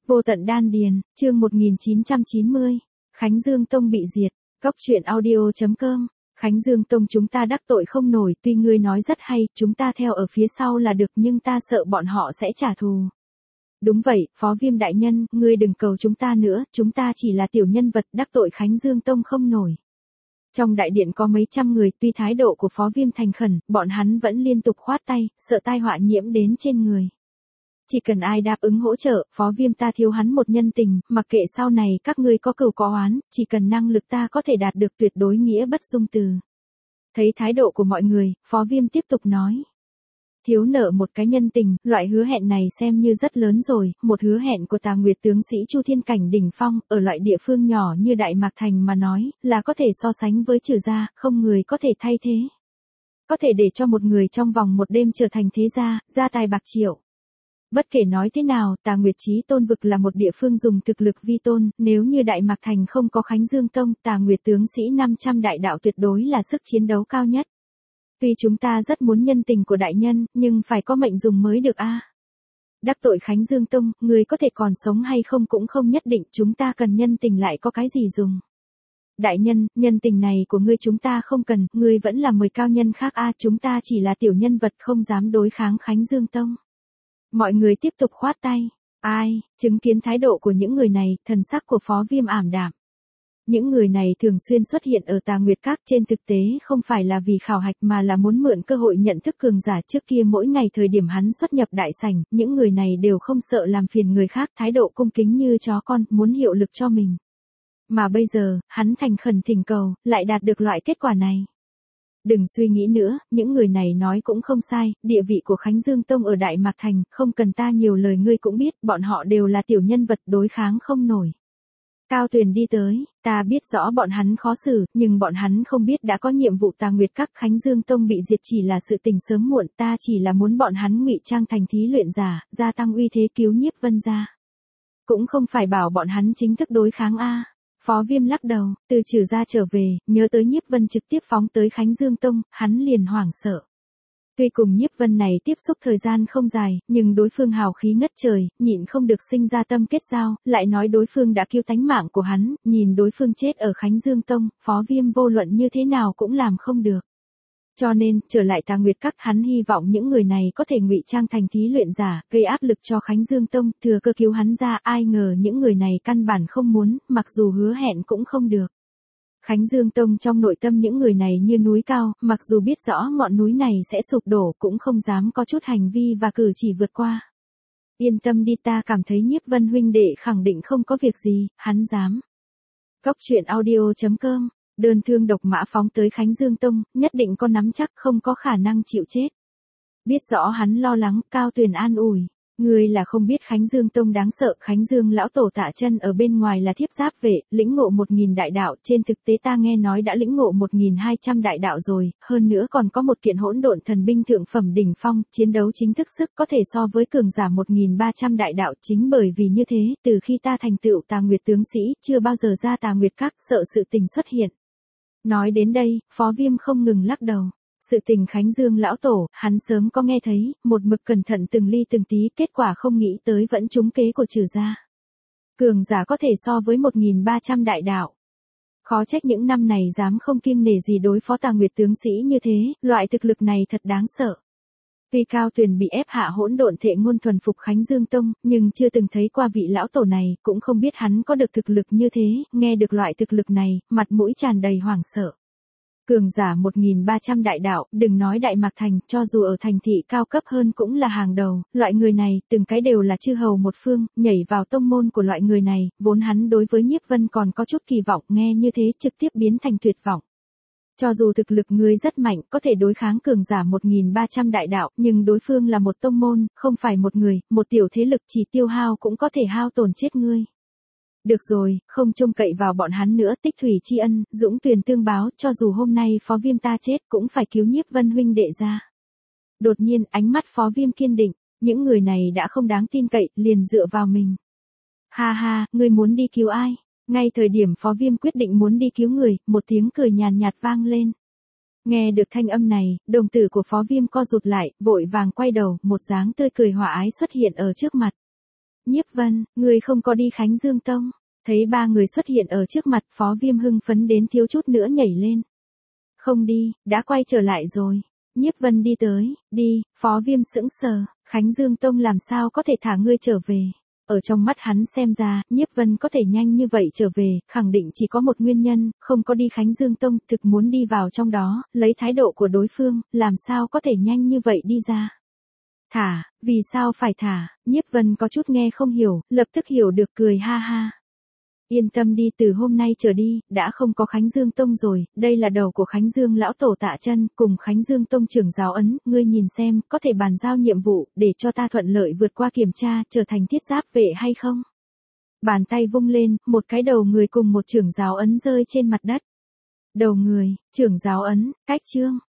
Vô tận đan điền, chương 1990, Khánh Dương Tông bị diệt, Cóc truyện audio.com, Khánh Dương Tông chúng ta đắc tội không nổi, tuy ngươi nói rất hay, chúng ta theo ở phía sau là được nhưng ta sợ bọn họ sẽ trả thù. Đúng vậy, Phó Viêm đại nhân, ngươi đừng cầu chúng ta nữa, chúng ta chỉ là tiểu nhân vật đắc tội Khánh Dương Tông không nổi. Trong đại điện có mấy trăm người, tuy thái độ của Phó Viêm thành khẩn, bọn hắn vẫn liên tục khoát tay, sợ tai họa nhiễm đến trên người. Chỉ cần ai đáp ứng hỗ trợ, Phó Viêm ta thiếu hắn một nhân tình, mặc kệ sau này các ngươi có cừu có oán, chỉ cần năng lực ta có thể đạt được tuyệt đối nghĩa bất dung từ. Thấy thái độ của mọi người, Phó Viêm tiếp tục nói. Thiếu nợ một cái nhân tình, loại hứa hẹn này xem như rất lớn rồi, một hứa hẹn của Tà Nguyệt tướng sĩ Chu Thiên Cảnh đỉnh phong, ở loại địa phương nhỏ như Đại Mạc Thành mà nói, là có thể so sánh với Trừ gia, không người có thể thay thế. Có thể để cho một người trong vòng một đêm trở thành thế gia, gia tài bạc triệu. Bất kể nói thế nào, Tà Nguyệt Chí Tôn vực là một địa phương dùng thực lực vi tôn, nếu như Đại Mạc Thành không có Khánh Dương Tông, Tà Nguyệt tướng sĩ 500 đại đạo tuyệt đối là sức chiến đấu cao nhất. Tuy chúng ta rất muốn nhân tình của đại nhân, nhưng phải có mệnh dùng mới được a. Đắc tội Khánh Dương Tông, người có thể còn sống hay không cũng không nhất định, chúng ta cần nhân tình lại có cái gì dùng. Đại nhân, nhân tình này của ngươi chúng ta không cần, ngươi vẫn là 10 cao nhân khác a, chúng ta chỉ là tiểu nhân vật không dám đối kháng Khánh Dương Tông. Mọi người tiếp tục khoát tay. Ai, chứng kiến thái độ của những người này, thần sắc của Phó Viêm ảm đạm. Những người này thường xuyên xuất hiện ở Tà Nguyệt Các, trên thực tế không phải là vì khảo hạch mà là muốn mượn cơ hội nhận thức cường giả. Trước kia mỗi ngày thời điểm hắn xuất nhập đại sảnh, những người này đều không sợ làm phiền người khác, thái độ cung kính như chó con, muốn hiệu lực cho mình. Mà bây giờ, hắn thành khẩn thỉnh cầu, lại đạt được loại kết quả này. Đừng suy nghĩ nữa, những người này nói cũng không sai, địa vị của Khánh Dương Tông ở Đại Mạc Thành, không cần ta nhiều lời ngươi cũng biết, bọn họ đều là tiểu nhân vật đối kháng không nổi. Cao Tuyền đi tới, ta biết rõ bọn hắn khó xử, nhưng bọn hắn không biết đã có nhiệm vụ Tà Nguyệt Các Khánh Dương Tông bị diệt chỉ là sự tình sớm muộn, ta chỉ là muốn bọn hắn ngụy trang thành thí luyện giả, gia tăng uy thế cứu Nhiếp Vân gia. Cũng không phải bảo bọn hắn chính thức đối kháng a. Phó Viêm lắc đầu, từ Trừ gia trở về, nhớ tới Nhiếp Vân trực tiếp phóng tới Khánh Dương Tông, hắn liền hoảng sợ. Tuy cùng Nhiếp Vân này tiếp xúc thời gian không dài, nhưng đối phương hào khí ngất trời, nhịn không được sinh ra tâm kết giao, lại nói đối phương đã cứu tánh mạng của hắn, nhìn đối phương chết ở Khánh Dương Tông, Phó Viêm vô luận như thế nào cũng làm không được. Cho nên, trở lại Tà Nguyệt Các, hắn hy vọng những người này có thể ngụy trang thành thí luyện giả, gây áp lực cho Khánh Dương Tông, thừa cơ cứu hắn ra, ai ngờ những người này căn bản không muốn, mặc dù hứa hẹn cũng không được. Khánh Dương Tông trong nội tâm những người này như núi cao, mặc dù biết rõ ngọn núi này sẽ sụp đổ cũng không dám có chút hành vi và cử chỉ vượt qua. Yên tâm đi, ta cảm thấy Nhiếp Vân huynh đệ khẳng định không có việc gì, hắn dám. Cóc truyện audio.com, đơn thương độc mã phóng tới Khánh Dương Tông, nhất định có nắm chắc không có khả năng chịu chết. Biết rõ hắn lo lắng, Cao Tuyền an ủi. Ngươi là không biết Khánh Dương Tông đáng sợ, Khánh Dương lão tổ Tạ Chân ở bên ngoài là thiếp giáp vệ, lĩnh ngộ 1000 đại đạo, trên thực tế ta nghe nói đã lĩnh ngộ 1200 đại đạo rồi, hơn nữa còn có một kiện hỗn độn thần binh thượng phẩm đỉnh phong, chiến đấu chính thức sức có thể so với cường giả 1300 đại đạo, chính bởi vì như thế, từ khi ta thành tựu Tà Nguyệt tướng sĩ, chưa bao giờ ra Tà Nguyệt Các, sợ sự tình xuất hiện. Nói đến đây, Phó Viêm không ngừng lắc đầu. Sự tình Khánh Dương lão tổ, hắn sớm có nghe thấy, một mực cẩn thận từng ly từng tí, kết quả không nghĩ tới vẫn trúng kế của Trừ gia. Cường giả có thể so với 1300 đại đạo. Khó trách những năm này dám không kiêng nể gì đối phó Tà Nguyệt tướng sĩ như thế, loại thực lực này thật đáng sợ. Tuy Cao Tuyền bị ép hạ hỗn độn thệ ngôn thuần phục Khánh Dương Tông, nhưng chưa từng thấy qua vị lão tổ này, cũng không biết hắn có được thực lực như thế, nghe được loại thực lực này, mặt mũi tràn đầy hoảng sợ. Cường giả 1300 đại đạo, đừng nói Đại Mạc Thành, cho dù ở thành thị cao cấp hơn cũng là hàng đầu, loại người này, từng cái đều là chư hầu một phương, nhảy vào tông môn của loại người này, vốn hắn đối với Nhiếp Vân còn có chút kỳ vọng, nghe như thế trực tiếp biến thành tuyệt vọng. Cho dù thực lực ngươi rất mạnh, có thể đối kháng cường giả 1300 đại đạo, nhưng đối phương là một tông môn, không phải một người, một tiểu thế lực chỉ tiêu hao cũng có thể hao tổn chết ngươi. Được rồi, không trông cậy vào bọn hắn nữa, tích thủy tri ân, dũng tuyền tương báo, cho dù hôm nay Phó Viêm ta chết cũng phải cứu Nhiếp Vân huynh đệ ra. Đột nhiên, ánh mắt Phó Viêm kiên định, những người này đã không đáng tin cậy, liền dựa vào mình. Ha ha, ngươi muốn đi cứu ai? Ngay thời điểm Phó Viêm quyết định muốn đi cứu người, một tiếng cười nhàn nhạt vang lên. Nghe được thanh âm này, đồng tử của Phó Viêm co rụt lại, vội vàng quay đầu, một dáng tươi cười hòa ái xuất hiện ở trước mặt. Nhiếp Vân, người không có đi Khánh Dương Tông. Thấy ba người xuất hiện ở trước mặt, Phó Viêm hưng phấn đến thiếu chút nữa nhảy lên. Không đi, đã quay trở lại rồi. Nhiếp Vân đi tới, đi, Phó Viêm sững sờ, Khánh Dương Tông làm sao có thể thả ngươi trở về. Ở trong mắt hắn xem ra, Nhiếp Vân có thể nhanh như vậy trở về, khẳng định chỉ có một nguyên nhân, không có đi Khánh Dương Tông, thực muốn đi vào trong đó, lấy thái độ của đối phương, làm sao có thể nhanh như vậy đi ra. Thả, vì sao phải thả, Nhiếp Vân có chút nghe không hiểu, lập tức hiểu được cười ha ha. Yên tâm đi, từ hôm nay trở đi, đã không có Khánh Dương Tông rồi, đây là đầu của Khánh Dương lão tổ Tạ Chân, cùng Khánh Dương Tông trưởng giáo ấn, ngươi nhìn xem, có thể bàn giao nhiệm vụ, để cho ta thuận lợi vượt qua kiểm tra, trở thành thiết giáp vệ hay không? Bàn tay vung lên, một cái đầu người cùng một trưởng giáo ấn rơi trên mặt đất. Đầu người, trưởng giáo ấn, cách chương.